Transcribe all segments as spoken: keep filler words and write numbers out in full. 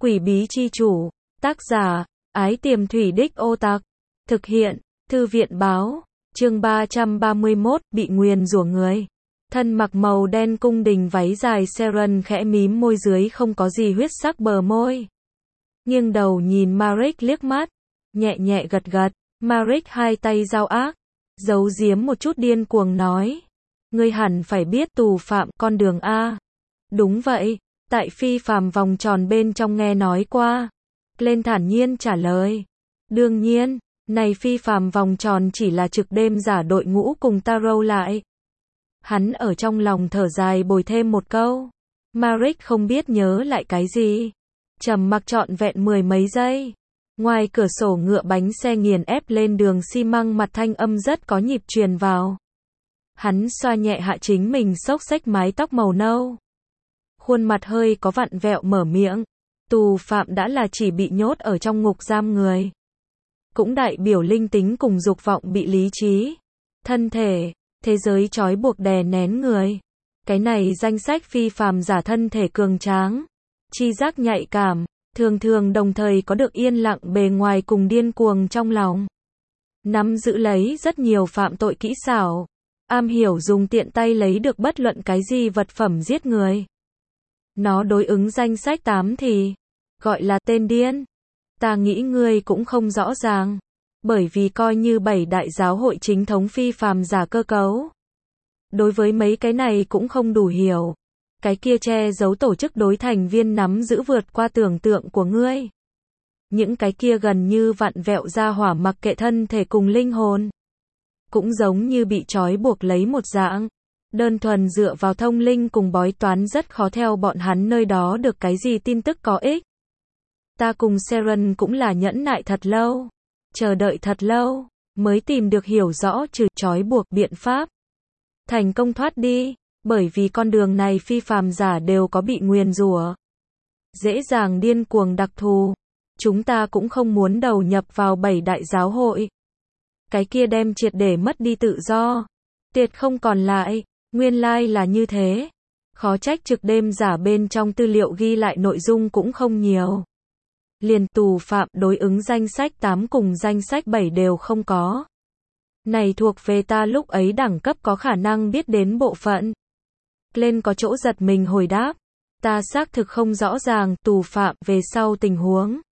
Quỷ bí chi chủ, tác giả, Ái Tiềm Thủy Đích Ô Tạc, thực hiện, Thư viện báo, chương ba trăm ba mươi mốt, bị nguyền rủa người. Thân mặc màu đen cung đình váy dài Seren khẽ mím môi dưới không có gì huyết sắc bờ môi. Nghiêng đầu nhìn Marek liếc mắt, nhẹ nhẹ gật gật, Marek hai tay giao ác, giấu giếm một chút điên cuồng nói. Ngươi hẳn phải biết tù phạm con đường A. Đúng vậy, tại phi phàm vòng tròn bên trong nghe nói qua. Lên thản nhiên trả lời. Đương nhiên, này phi phàm vòng tròn chỉ là trực đêm giả đội ngũ cùng ta râu lại. Hắn ở trong lòng thở dài bồi thêm một câu. Marek không biết nhớ lại cái gì. Trầm mặc trọn vẹn mười mấy giây. Ngoài cửa sổ ngựa bánh xe nghiền ép lên đường xi măng mặt thanh âm rất có nhịp truyền vào. Hắn xoa nhẹ hạ chính mình xốc xếch mái tóc màu nâu. Khuôn mặt hơi có vặn vẹo mở miệng. Tù phạm đã là chỉ bị nhốt ở trong ngục giam người. Cũng đại biểu linh tính cùng dục vọng bị lý trí, thân thể, thế giới trói buộc đè nén người. Cái này danh sách phi phàm giả thân thể cường tráng, chi giác nhạy cảm, thường thường đồng thời có được yên lặng bề ngoài cùng điên cuồng trong lòng. Nắm giữ lấy rất nhiều phạm tội kỹ xảo, am hiểu dùng tiện tay lấy được bất luận cái gì vật phẩm giết người. Nó đối ứng danh sách tám thì gọi là tên điên. Ta nghĩ ngươi cũng không rõ ràng, bởi vì coi như bảy đại giáo hội chính thống phi phàm giả cơ cấu. Đối với mấy cái này cũng không đủ hiểu. Cái kia che giấu tổ chức đối thành viên nắm giữ vượt qua tưởng tượng của ngươi. Những cái kia gần như vặn vẹo ra hỏa mặc kệ thân thể cùng linh hồn. Cũng giống như bị trói buộc lấy một dạng. Đơn thuần dựa vào thông linh cùng bói toán rất khó theo bọn hắn nơi đó được cái gì tin tức có ích. Ta cùng Seren cũng là nhẫn nại thật lâu, chờ đợi thật lâu, mới tìm được hiểu rõ trừ trói buộc biện pháp. Thành công thoát đi, bởi vì con đường này phi phàm giả đều có bị nguyền rủa. Dễ dàng điên cuồng đặc thù. Chúng ta cũng không muốn đầu nhập vào bảy đại giáo hội. Cái kia đem triệt để mất đi tự do. Tuyệt không còn lại, nguyên lai là như thế. Khó trách trực đêm giả bên trong tư liệu ghi lại nội dung cũng không nhiều. Liền tù phạm đối ứng danh sách tám cùng danh sách bảy đều không có. Này thuộc về ta lúc ấy đẳng cấp có khả năng biết đến bộ phận. Lên có chỗ giật mình hồi đáp. Ta xác thực không rõ ràng tù phạm về sau tình huống.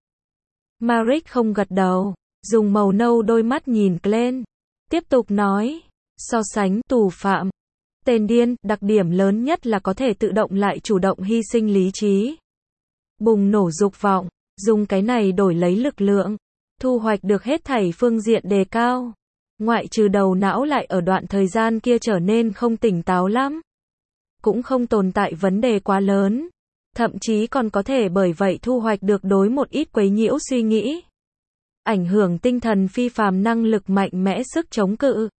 Marek không gật đầu, dùng màu nâu đôi mắt nhìn Glenn. Tiếp tục nói, so sánh tù phạm. Tên điên, đặc điểm lớn nhất là có thể tự động lại chủ động hy sinh lý trí. Bùng nổ dục vọng. Dùng cái này đổi lấy lực lượng, thu hoạch được hết thảy phương diện đề cao. Ngoại trừ đầu não lại ở đoạn thời gian kia trở nên không tỉnh táo lắm. Cũng không tồn tại vấn đề quá lớn. Thậm chí còn có thể bởi vậy thu hoạch được đối một ít quấy nhiễu suy nghĩ. Ảnh hưởng tinh thần phi phàm năng lực mạnh mẽ sức chống cự.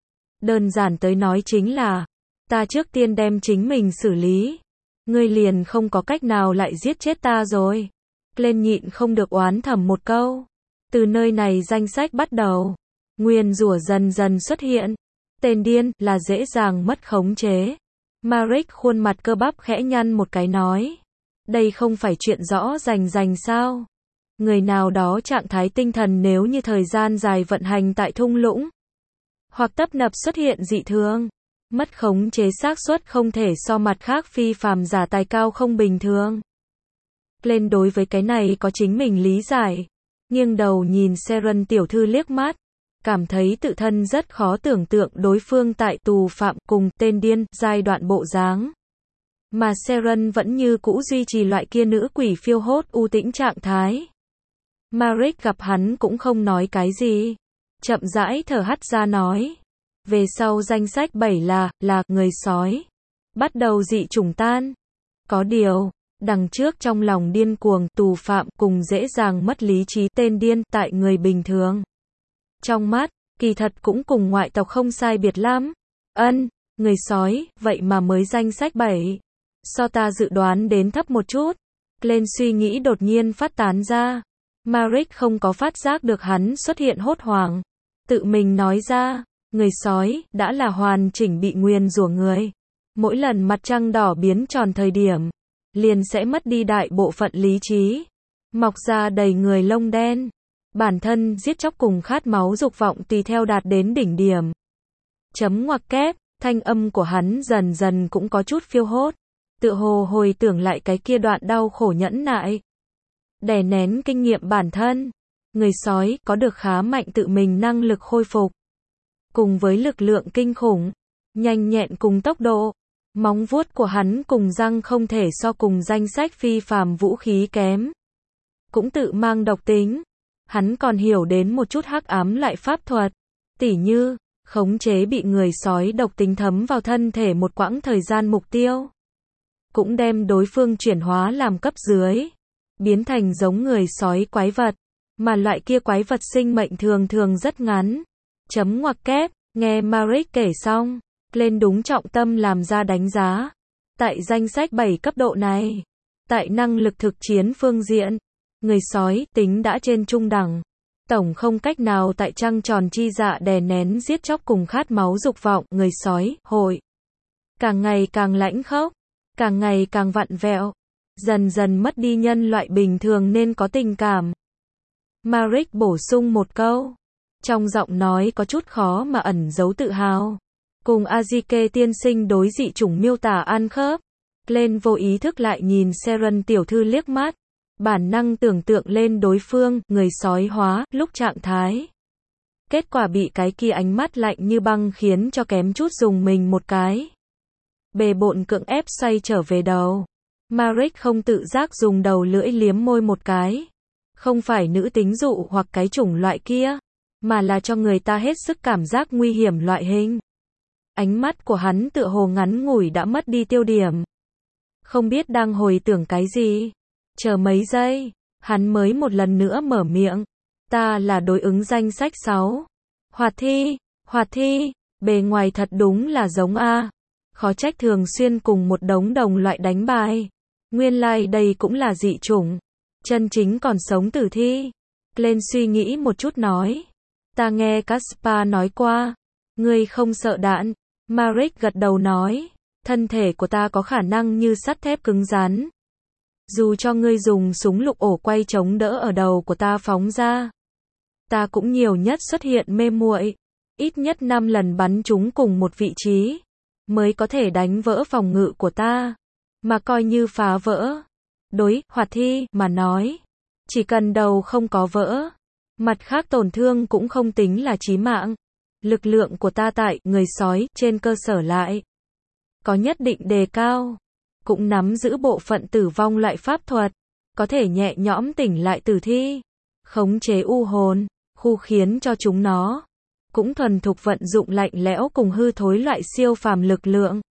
Đơn giản tới nói chính là, ta trước tiên đem chính mình xử lý. Ngươi liền không có cách nào lại giết chết ta rồi. Lên nhịn không được oán thầm một câu. Từ nơi này danh sách bắt đầu. Nguyền rủa dần dần xuất hiện. Tên điên là dễ dàng mất khống chế. Marek khuôn mặt cơ bắp khẽ nhăn một cái nói. Đây không phải chuyện rõ rành rành sao. Người nào đó trạng thái tinh thần nếu như thời gian dài vận hành tại thung lũng. Hoặc tấp nập xuất hiện dị thường. Mất khống chế xác suất không thể so mặt khác phi phàm giả tài cao không bình thường. Lên đối với cái này có chính mình lý giải. Nghiêng đầu nhìn Seren tiểu thư liếc mắt. Cảm thấy tự thân rất khó tưởng tượng đối phương tại tù phạm cùng tên điên giai đoạn bộ dáng. Mà Seren vẫn như cũ duy trì loại kia nữ quỷ phiêu hốt u tĩnh trạng thái. Marek gặp hắn cũng không nói cái gì. Chậm rãi thở hắt ra nói. Về sau danh sách bảy là, là, người sói. Bắt đầu dị chủng tan. Có điều. Đằng trước trong lòng điên cuồng tù phạm cùng dễ dàng mất lý trí tên điên tại người bình thường. Trong mắt, kỳ thật cũng cùng ngoại tộc không sai biệt lắm. Ân, người sói, vậy mà mới danh sách bảy. So ta dự đoán đến thấp một chút. Lên suy nghĩ đột nhiên phát tán ra. Marek không có phát giác được hắn xuất hiện hốt hoảng. Tự mình nói ra, người sói đã là hoàn chỉnh bị nguyền rủa người. Mỗi lần mặt trăng đỏ biến tròn thời điểm. Liền sẽ mất đi đại bộ phận lý trí. mọc ra đầy người lông đen. Bản thân giết chóc cùng khát máu dục vọng tùy theo đạt đến đỉnh điểm. Chấm ngoặc kép, thanh âm của hắn dần dần cũng có chút phiêu hốt. Tựa hồ hồi tưởng lại cái kia đoạn đau khổ nhẫn nại. Đè nén kinh nghiệm bản thân. Người sói có được khá mạnh tự mình năng lực khôi phục. Cùng với lực lượng kinh khủng, nhanh nhẹn cùng tốc độ. Móng vuốt của hắn cùng răng không thể so cùng danh sách phi phàm vũ khí kém. Cũng tự mang độc tính. Hắn còn hiểu đến một chút hắc ám loại pháp thuật. Tỉ như, khống chế bị người sói độc tính thấm vào thân thể một quãng thời gian mục tiêu. Cũng đem đối phương chuyển hóa làm cấp dưới. Biến thành giống người sói quái vật. Mà loại kia quái vật sinh mệnh thường thường rất ngắn. Chấm ngoặc kép, nghe Maric kể xong. Lên đúng trọng tâm làm ra đánh giá. Tại danh sách bảy cấp độ này. Tại năng lực thực chiến phương diện. Người sói tính đã trên trung đẳng. Tổng không cách nào tại trăng tròn chi dạ đè nén giết chóc cùng khát máu dục vọng. Người sói, hội. Càng ngày càng lãnh khốc. Càng ngày càng vặn vẹo. Dần dần mất đi nhân loại bình thường nên có tình cảm. Maric bổ sung một câu. Trong giọng nói có chút khó mà ẩn giấu tự hào. Cùng Azike tiên sinh đối dị chủng miêu tả ăn khớp. Lên vô ý thức lại nhìn Seren tiểu thư liếc mắt. Bản năng tưởng tượng lên đối phương, người sói hóa, lúc trạng thái. Kết quả bị cái kia ánh mắt lạnh như băng khiến cho kém chút dùng mình một cái. Bề bộn cưỡng ép xoay trở về đầu. Maric không tự giác dùng đầu lưỡi liếm môi một cái. Không phải nữ tính dụ hoặc cái chủng loại kia, mà là cho người ta hết sức cảm giác nguy hiểm loại hình. Ánh mắt của hắn tựa hồ ngắn ngủi đã mất đi tiêu điểm. Không biết đang hồi tưởng cái gì. Chờ mấy giây, hắn mới một lần nữa mở miệng. Ta là đối ứng danh sách sáu. Hoạt thi, hoạt thi, bề ngoài thật đúng là giống A. Khó trách thường xuyên cùng một đống đồng loại đánh bài. Nguyên lai like đây cũng là dị chủng. Chân chính còn sống tử thi. Lên suy nghĩ một chút nói. Ta nghe Caspar nói qua. Ngươi không sợ đạn. Maric gật đầu nói. Thân thể của ta có khả năng như sắt thép cứng rắn. Dù cho ngươi dùng súng lục ổ quay chống đỡ ở đầu của ta phóng ra. Ta cũng nhiều nhất xuất hiện mê muội. Ít nhất năm lần bắn chúng cùng một vị trí. Mới có thể đánh vỡ phòng ngự của ta. Mà coi như phá vỡ. Đối, hoạt thi, mà nói. Chỉ cần đầu không có vỡ. Mặt khác tổn thương cũng không tính là chí mạng. Lực lượng của ta tại, người sói, trên cơ sở lại. Có nhất định đề cao. Cũng nắm giữ bộ phận tử vong loại pháp thuật. Có thể nhẹ nhõm tỉnh lại tử thi. Khống chế u hồn, khu khiến cho chúng nó. Cũng thuần thục vận dụng lạnh lẽo cùng hư thối loại siêu phàm lực lượng.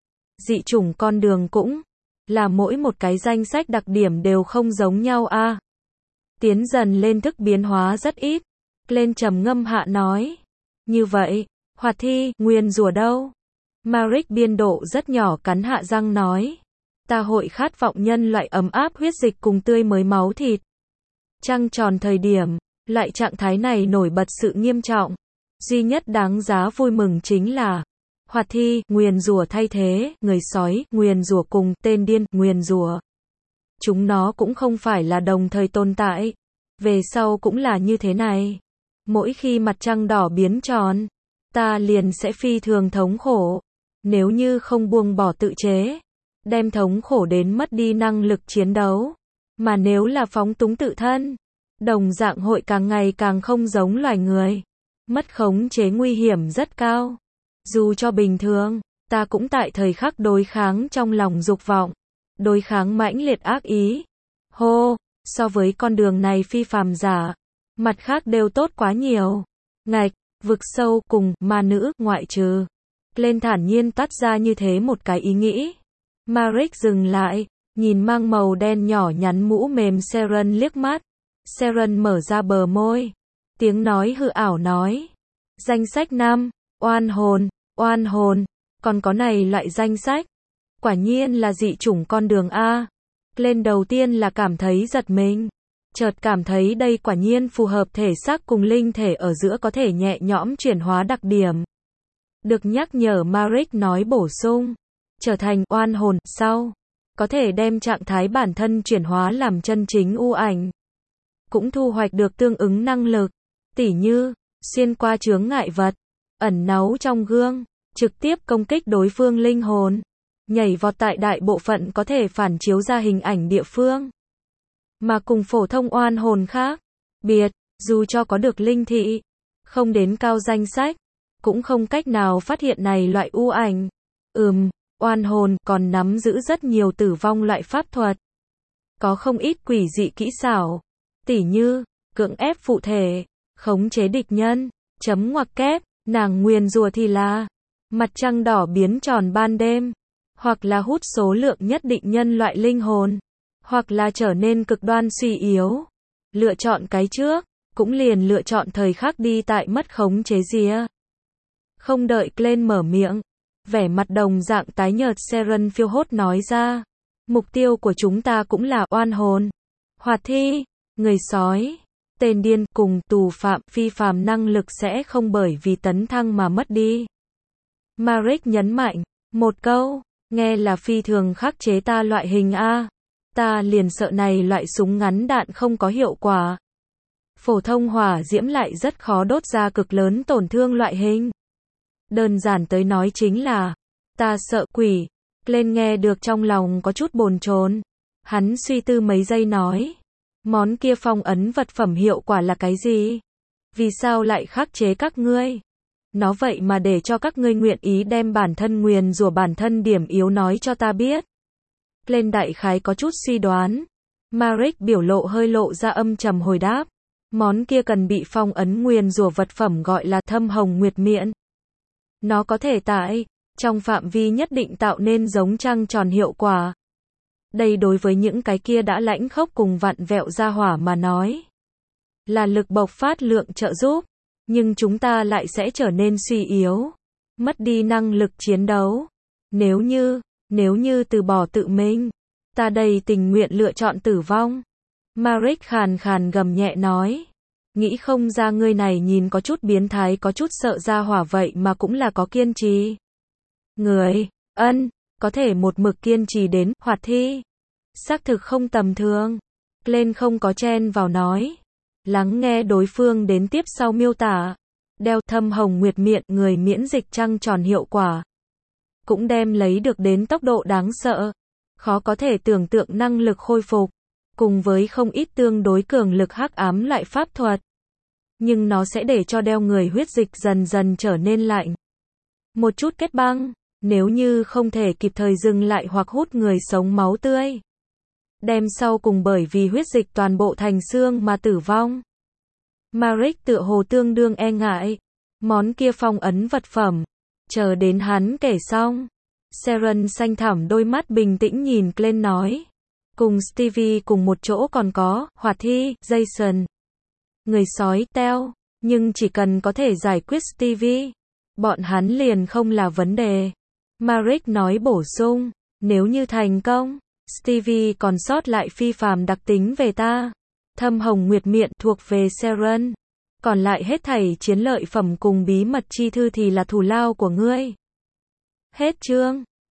Dị chủng con đường cũng là mỗi một cái danh sách đặc điểm đều không giống nhau a. À, tiến dần lên thức biến hóa rất ít. Lên trầm ngâm hạ nói. Như vậy, hoạt thi, nguyên rùa đâu? Maric biên độ rất nhỏ cắn hạ răng nói. Ta hội khát vọng nhân loại ấm áp huyết dịch cùng tươi mới máu thịt. Trăng tròn thời điểm, loại trạng thái này nổi bật sự nghiêm trọng. Duy nhất đáng giá vui mừng chính là hoạt thi, nguyền rủa thay thế, người sói, nguyền rủa cùng tên điên, nguyền rủa. Chúng nó cũng không phải là đồng thời tồn tại. Về sau cũng là như thế này. Mỗi khi mặt trăng đỏ biến tròn, ta liền sẽ phi thường thống khổ. Nếu như không buông bỏ tự chế, đem thống khổ đến mất đi năng lực chiến đấu. Mà nếu là phóng túng tự thân, đồng dạng hội càng ngày càng không giống loài người. Mất khống chế nguy hiểm rất cao. Dù cho bình thường, ta cũng tại thời khắc đối kháng trong lòng dục vọng. Đối kháng mãnh liệt ác ý. Hô, so với con đường này phi phàm giả, mặt khác đều tốt quá nhiều. Ngạch, vực sâu cùng ma nữ ngoại trừ. Lên thản nhiên tắt ra như thế một cái ý nghĩ. Maric dừng lại, nhìn mang màu đen nhỏ nhắn mũ mềm Seren liếc mắt. Seren mở ra bờ môi. Tiếng nói hư ảo nói. Danh sách năm, oan hồn, oan hồn, còn có này loại danh sách. Quả nhiên là dị chủng con đường A. Lên đầu tiên là cảm thấy giật mình. Chợt cảm thấy đây quả nhiên phù hợp thể xác cùng linh thể ở giữa có thể nhẹ nhõm chuyển hóa đặc điểm. Được nhắc nhở Maric nói bổ sung. Trở thành oan hồn, sau. có thể đem trạng thái bản thân chuyển hóa làm chân chính u ảnh. Cũng thu hoạch được tương ứng năng lực, tỉ như, xuyên qua chướng ngại vật, ẩn náu trong gương, trực tiếp công kích đối phương linh hồn, nhảy vọt tại đại bộ phận có thể phản chiếu ra hình ảnh địa phương. Mà cùng phổ thông oan hồn khác biệt, dù cho có được linh thị, không đến cao danh sách, cũng không cách nào phát hiện này loại u ảnh. Ừm, oan hồn còn nắm giữ rất nhiều tử vong loại pháp thuật. Có không ít quỷ dị kỹ xảo, tỉ như, cưỡng ép phụ thể, khống chế địch nhân, chấm ngoặc kép, nàng nguyền rủa thì là mặt trăng đỏ biến tròn ban đêm, hoặc là hút số lượng nhất định nhân loại linh hồn, hoặc là trở nên cực đoan suy yếu. Lựa chọn cái trước, cũng liền lựa chọn thời khắc đi tại mất khống chế rìa. Không đợi Glenn mở miệng, vẻ mặt đồng dạng tái nhợt Seren phiêu hốt nói ra, mục tiêu của chúng ta cũng là oan hồn, hoạt thi, người sói, tên điên cùng tù phạm phi phàm năng lực sẽ không bởi vì tấn thăng mà mất đi. Marek nhấn mạnh, một câu, nghe là phi thường khắc chế ta loại hình A. Ta liền sợ này loại súng ngắn đạn không có hiệu quả. Phổ thông hỏa diễm lại rất khó đốt ra cực lớn tổn thương loại hình. Đơn giản tới nói chính là, ta sợ quỷ. Glenn nghe được trong lòng có chút bồn chồn. Hắn suy tư mấy giây nói, món kia phong ấn vật phẩm hiệu quả là cái gì? Vì sao lại khắc chế các ngươi? Nó vậy mà để cho các ngươi nguyện ý đem bản thân nguyền rủa bản thân điểm yếu nói cho ta biết. Glenn đại khái có chút suy đoán. Marek biểu lộ hơi lộ ra âm trầm hồi đáp. Món kia cần bị phong ấn nguyền rủa vật phẩm gọi là thâm hồng nguyệt miện. Nó có thể tại trong phạm vi nhất định tạo nên giống trăng tròn hiệu quả. Đây đối với những cái kia đã lãnh khốc cùng vặn vẹo ra hỏa mà nói, là lực bộc phát lượng trợ giúp, nhưng chúng ta lại sẽ trở nên suy yếu, mất đi năng lực chiến đấu. Nếu như, nếu như từ bỏ tự mình, ta đầy tình nguyện lựa chọn tử vong. Marek khàn khàn gầm nhẹ nói, nghĩ không ra ngươi này nhìn có chút biến thái có chút sợ ra hỏa vậy mà cũng là có kiên trì. Người, ân, có thể một mực kiên trì đến hoạt thi. Xác thực không tầm thường. Glenn không có chen vào nói. Lắng nghe đối phương đến tiếp sau miêu tả. Đeo thâm hồng nguyệt miện người miễn dịch trăng tròn hiệu quả. Cũng đem lấy được đến tốc độ đáng sợ. Khó có thể tưởng tượng năng lực khôi phục. Cùng với không ít tương đối cường lực hắc ám loại pháp thuật. Nhưng nó sẽ để cho đeo người huyết dịch dần dần trở nên lạnh. Một chút kết băng. Nếu như không thể kịp thời dừng lại hoặc hút người sống máu tươi. Đem sau cùng bởi vì huyết dịch toàn bộ thành xương mà tử vong. Marek tựa hồ tương đương e ngại. Món kia phong ấn vật phẩm. Chờ đến hắn kể xong. Seren xanh thẳm đôi mắt bình tĩnh nhìn Glenn nói. Cùng Stevie cùng một chỗ còn có, hoạt thi, Jason. Người sói, Teo. Nhưng chỉ cần có thể giải quyết Stevie, bọn hắn liền không là vấn đề. Marek nói bổ sung, nếu như thành công, Stevie còn sót lại phi phàm đặc tính về ta. Thâm hồng nguyệt miện thuộc về Seren. Còn lại hết thảy chiến lợi phẩm cùng bí mật chi thư thì là thù lao của ngươi. Hết chương.